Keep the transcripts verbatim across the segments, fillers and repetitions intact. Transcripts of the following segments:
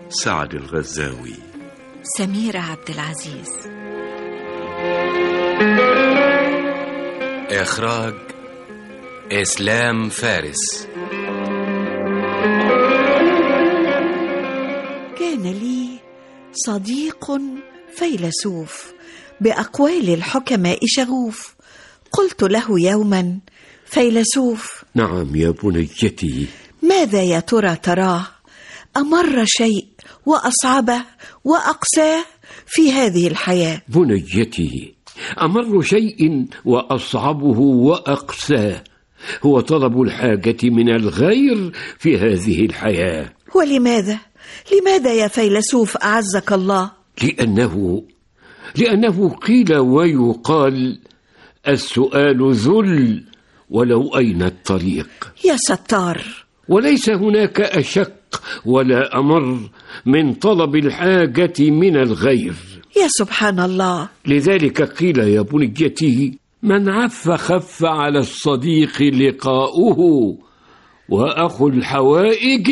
سعد الغزاوي. سميرة عبد العزيز. إخراج إسلام فارس. كان لي صديق فيلسوف بأقوال الحكماء شغوف. قلت له يوما: فيلسوف. نعم يا بنيتي. ماذا يا ترى تراه أمر شيء وأصعبه وأقساه في هذه الحياة؟ بنيتي، أمر شيء وأصعبه وأقساه هو طلب الحاجة من الغير في هذه الحياة. ولماذا؟ لماذا يا فيلسوف أعزك الله؟ لأنه لأنه قيل ويقال: السؤال ذل ولو أين الطريق. يا ستار. وليس هناك أشق ولا أمر من طلب الحاجة من الغير. يا سبحان الله. لذلك قيل يا بنيتي: من عف خف على الصديق لقاؤه، وأخو الحوائج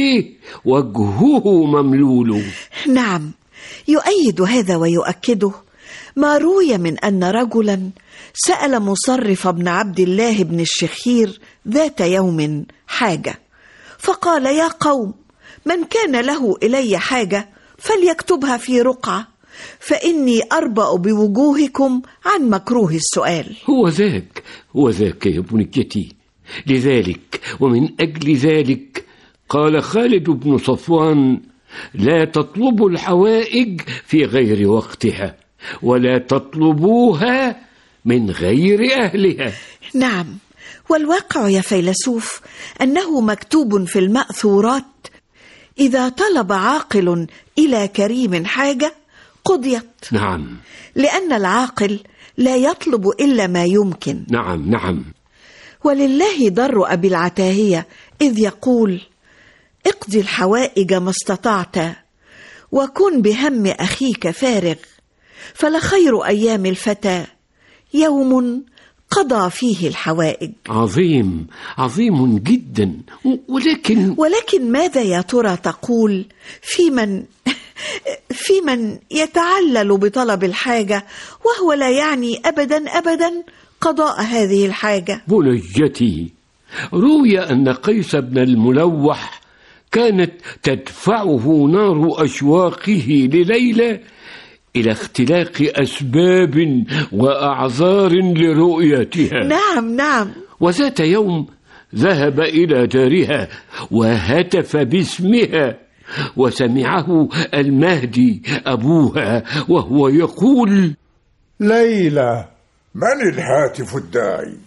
وجهه مملول. نعم، يؤيد هذا ويؤكده ما روي من أن رجلا سأل مصرف بن عبد الله بن الشخير ذات يوم حاجة، فقال: يا قوم، من كان له إلي حاجة فليكتبها في رقعة، فإني أربأ بوجوهكم عن مكروه السؤال. هو ذاك هو ذاك يا بنيتي. لذلك ومن أجل ذلك قال خالد بن صفوان: لا تطلبوا الحوائج في غير وقتها، ولا تطلبوها من غير أهلها. نعم، والواقع يا فيلسوف أنه مكتوب في المأثورات: إذا طلب عاقل إلى كريم حاجة قضيت. نعم، لأن العاقل لا يطلب إلا ما يمكن. نعم نعم. ولله در أبي العتاهية إذ يقول: اقضي الحوائج ما استطعت، وكن بهم أخيك فارغ، فلخير أيام الفتى يوم قضى فيه الحوائج. عظيم عظيم جدا. ولكن ولكن ماذا يا ترى تقول في من في من يتعلل بطلب الحاجة وهو لا يعني أبدا أبدا قضاء هذه الحاجة؟ بنيتي، روي أن قيس بن الملوح كانت تدفعه نار أشواقه لليلى إلى اختلاق أسباب وأعذار لرؤيتها. نعم نعم. وذات يوم ذهب إلى دارها وهتف باسمها، وسمعه المهدي أبوها وهو يقول: ليلى. من الهاتف الداعي؟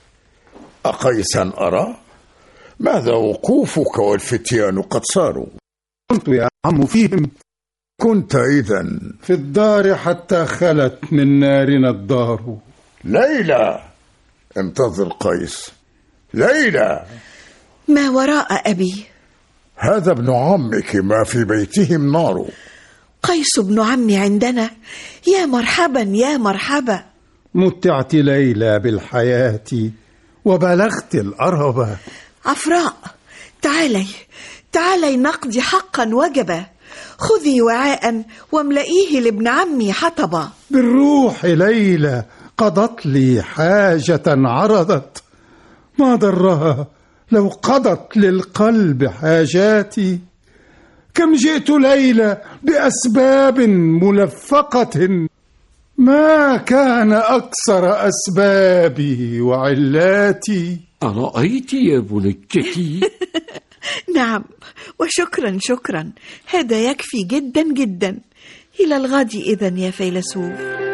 أقيسا أرى؟ ماذا وقوفك والفتيان قد صاروا؟ كنت يا عم فيهم. كنت إذن في الدار حتى خلت من نارنا الدار. ليلى، انتظر قيس. ليلى. ما وراء أبي؟ هذا ابن عمك، ما في بيتهم نار. قيس ابن عمي عندنا. يا مرحبا يا مرحبا. متعت ليلى بالحياة وبلغت الأرهبة. عفراء، تعالي تعالي نقضي حقا وجبا. خذي وعاء واملئيه لابن عمي حطبا. بالروح ليلى، قضت لي حاجة عرضت، ما ضرها لو قضت للقلب حاجاتي. كم جئت ليلى بأسباب ملفقة، ما كان أكثر أسبابي وعلاتي. أرأيت يا بنيتي؟ نعم، وشكرا شكرا، هذا يكفي جدا جدا. إلى الغد إذن يا فيلسوف.